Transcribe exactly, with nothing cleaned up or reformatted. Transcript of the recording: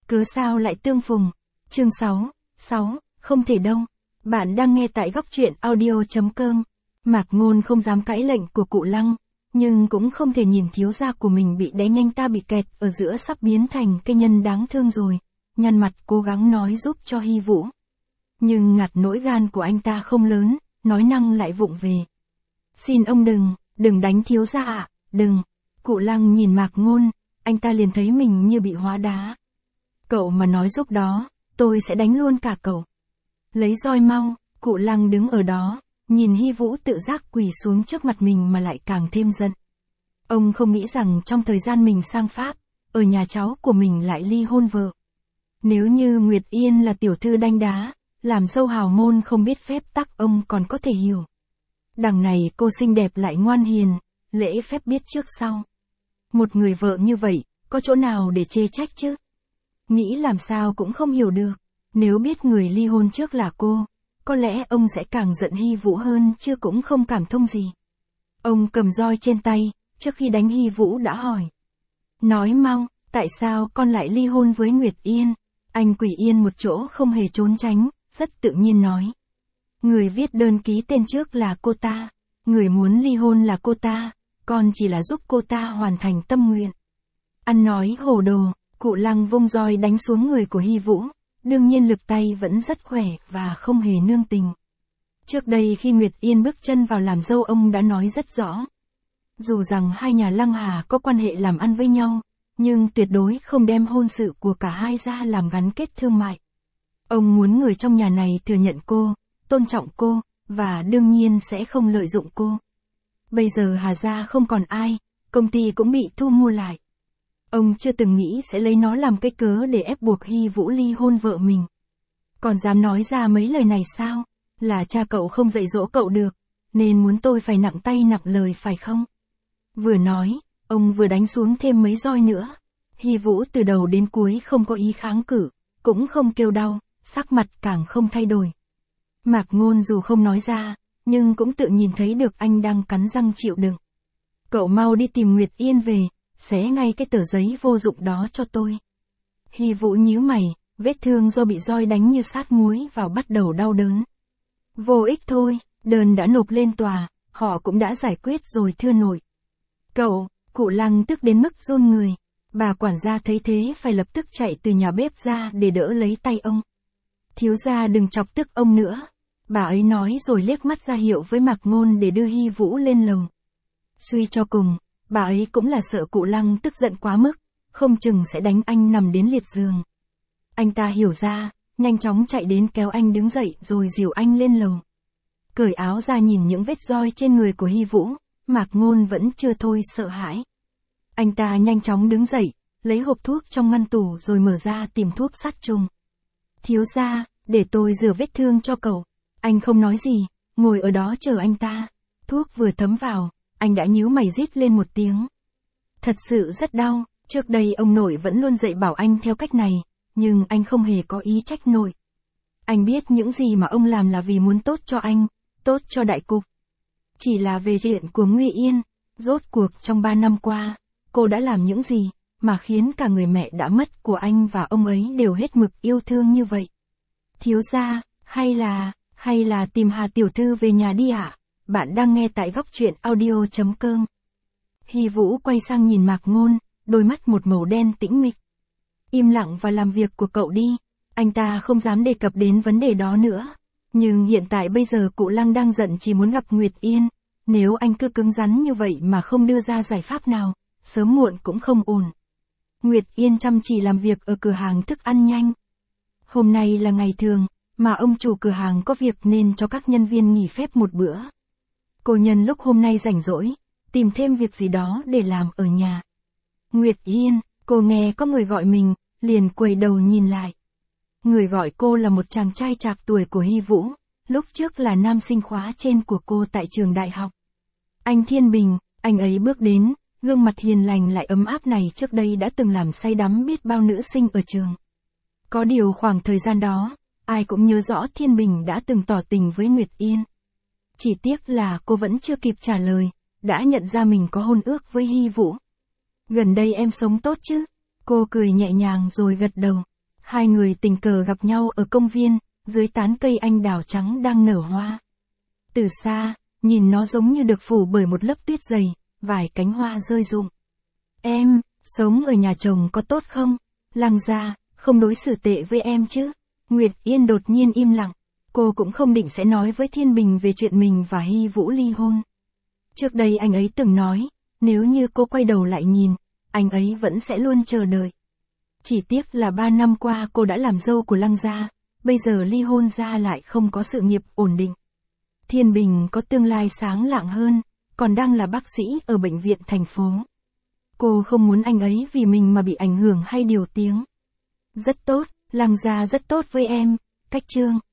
Cớ sao lại tương phùng? Chương sáu, sáu, không thể đâu. Bạn đang nghe tại góc truyện audio chấm com. Mạc Ngôn không dám cãi lệnh của cụ Lăng, nhưng cũng không thể nhìn thiếu gia của mình bị đánh anh ta bị kẹt ở giữa sắp biến thành cây nhân đáng thương rồi. Nhăn mặt cố gắng nói giúp cho Hy Vũ. Nhưng ngặt nỗi gan của anh ta không lớn, nói năng lại vụng về. Xin ông đừng, đừng đánh thiếu gia ạ, đừng. Cụ Lăng nhìn Mạc Ngôn, anh ta liền thấy mình như bị hóa đá. Cậu mà nói giúp đó, tôi sẽ đánh luôn cả cậu. Lấy roi mau, cụ Lăng đứng ở đó, nhìn Hy Vũ tự giác quỳ xuống trước mặt mình mà lại càng thêm giận. Ông không nghĩ rằng trong thời gian mình sang Pháp, ở nhà cháu của mình lại ly hôn vợ. Nếu như Nguyệt Yên là tiểu thư đanh đá, làm dâu hào môn không biết phép tắc ông còn có thể hiểu. Đằng này cô xinh đẹp lại ngoan hiền, lễ phép biết trước sau. Một người vợ như vậy, có chỗ nào để chê trách chứ? Nghĩ làm sao cũng không hiểu được. Nếu biết người ly hôn trước là cô, có lẽ ông sẽ càng giận Hy Vũ hơn chứ cũng không cảm thông gì. Ông cầm roi trên tay, trước khi đánh Hy Vũ đã hỏi. Nói mau, tại sao con lại ly hôn với Nguyệt Yên? Anh Quỷ Yên một chỗ không hề trốn tránh, rất tự nhiên nói. Người viết đơn ký tên trước là cô ta, người muốn ly hôn là cô ta, con chỉ là giúp cô ta hoàn thành tâm nguyện. Ăn nói hồ đồ, cụ Lăng vung roi đánh xuống người của Hy Vũ, đương nhiên lực tay vẫn rất khỏe và không hề nương tình. Trước đây khi Nguyệt Yên bước chân vào làm dâu ông đã nói rất rõ. Dù rằng hai nhà Lăng Hà có quan hệ làm ăn với nhau, nhưng tuyệt đối không đem hôn sự của cả hai ra làm gắn kết thương mại. Ông muốn người trong nhà này thừa nhận cô, tôn trọng cô, và đương nhiên sẽ không lợi dụng cô. Bây giờ Hà gia không còn ai, công ty cũng bị thu mua lại. Ông chưa từng nghĩ sẽ lấy nó làm cái cớ để ép buộc Hy Vũ ly hôn vợ mình. Còn dám nói ra mấy lời này sao? Là cha cậu không dạy dỗ cậu được, nên muốn tôi phải nặng tay nặng lời phải không? Vừa nói, ông vừa đánh xuống thêm mấy roi nữa. Hy Vũ từ đầu đến cuối không có ý kháng cự, cũng không kêu đau, sắc mặt càng không thay đổi. Mạc Ngôn dù không nói ra, nhưng cũng tự nhìn thấy được anh đang cắn răng chịu đựng. Cậu mau đi tìm Nguyệt Yên về, xé ngay cái tờ giấy vô dụng đó cho tôi. Hy Vũ nhíu mày, vết thương do bị roi đánh như sát muối vào bắt đầu đau đớn. Vô ích thôi, đơn đã nộp lên tòa, họ cũng đã giải quyết rồi thưa nội. Cậu, cụ Lăng tức đến mức run người. Bà quản gia thấy thế phải lập tức chạy từ nhà bếp ra để đỡ lấy tay ông. Thiếu gia đừng chọc tức ông nữa. Bà ấy nói rồi liếc mắt ra hiệu với Mạc Ngôn để đưa Hy Vũ lên lầu. Suy cho cùng, bà ấy cũng là sợ cụ Lăng tức giận quá mức, không chừng sẽ đánh anh nằm đến liệt giường. Anh ta hiểu ra, nhanh chóng chạy đến kéo anh đứng dậy rồi dìu anh lên lầu. Cởi áo ra nhìn những vết roi trên người của Hy Vũ, Mạc Ngôn vẫn chưa thôi sợ hãi. Anh ta nhanh chóng đứng dậy, lấy hộp thuốc trong ngăn tủ rồi mở ra tìm thuốc sát trùng. Thiếu gia, để tôi rửa vết thương cho cậu. Anh không nói gì, ngồi ở đó chờ anh ta. Thuốc vừa thấm vào, anh đã nhíu mày rít lên một tiếng. Thật sự rất đau, trước đây ông nội vẫn luôn dạy bảo anh theo cách này, nhưng anh không hề có ý trách nội. Anh biết những gì mà ông làm là vì muốn tốt cho anh, tốt cho đại cục. Chỉ là về chuyện của Nguy Yên, rốt cuộc trong ba năm qua, cô đã làm những gì, mà khiến cả người mẹ đã mất của anh và ông ấy đều hết mực yêu thương như vậy. Thiếu gia, hay là, hay là tìm Hà tiểu thư về nhà đi ạ? Bạn đang nghe tại góc truyện audio chấm com. Hy Vũ quay sang nhìn Mạc Ngôn, đôi mắt một màu đen tĩnh mịch. Im lặng và làm việc của cậu đi, anh ta không dám đề cập đến vấn đề đó nữa. Nhưng hiện tại bây giờ cụ Lăng đang giận chỉ muốn gặp Nguyệt Yên, nếu anh cứ cứng rắn như vậy mà không đưa ra giải pháp nào, sớm muộn cũng không ổn. Nguyệt Yên chăm chỉ làm việc ở cửa hàng thức ăn nhanh. Hôm nay là ngày thường, mà ông chủ cửa hàng có việc nên cho các nhân viên nghỉ phép một bữa. Cô nhân lúc hôm nay rảnh rỗi, tìm thêm việc gì đó để làm ở nhà. Nguyệt Yên, cô nghe có người gọi mình, liền quay đầu nhìn lại. Người gọi cô là một chàng trai trạc tuổi của Hy Vũ, lúc trước là nam sinh khóa trên của cô tại trường đại học. Anh Thiên Bình, anh ấy bước đến, gương mặt hiền lành lại ấm áp này trước đây đã từng làm say đắm biết bao nữ sinh ở trường. Có điều khoảng thời gian đó, ai cũng nhớ rõ Thiên Bình đã từng tỏ tình với Nguyệt Yên. Chỉ tiếc là cô vẫn chưa kịp trả lời, đã nhận ra mình có hôn ước với Hy Vũ. Gần đây em sống tốt chứ? Cô cười nhẹ nhàng rồi gật đầu. Hai người tình cờ gặp nhau ở công viên, dưới tán cây anh đào trắng đang nở hoa. Từ xa, nhìn nó giống như được phủ bởi một lớp tuyết dày, vài cánh hoa rơi rụng. Em, sống ở nhà chồng có tốt không? Lăng Gia, không đối xử tệ với em chứ? Nguyệt Yên đột nhiên im lặng. Cô cũng không định sẽ nói với Thiên Bình về chuyện mình và Hy Vũ ly hôn. Trước đây anh ấy từng nói, nếu như cô quay đầu lại nhìn, anh ấy vẫn sẽ luôn chờ đợi. Chỉ tiếc là ba năm qua cô đã làm dâu của Lăng Gia, bây giờ ly hôn ra lại không có sự nghiệp ổn định. Thiên Bình có tương lai sáng lạng hơn, còn đang là bác sĩ ở bệnh viện thành phố. Cô không muốn anh ấy vì mình mà bị ảnh hưởng hay điều tiếng. Rất tốt, Lăng Gia rất tốt với em, Cách Trương.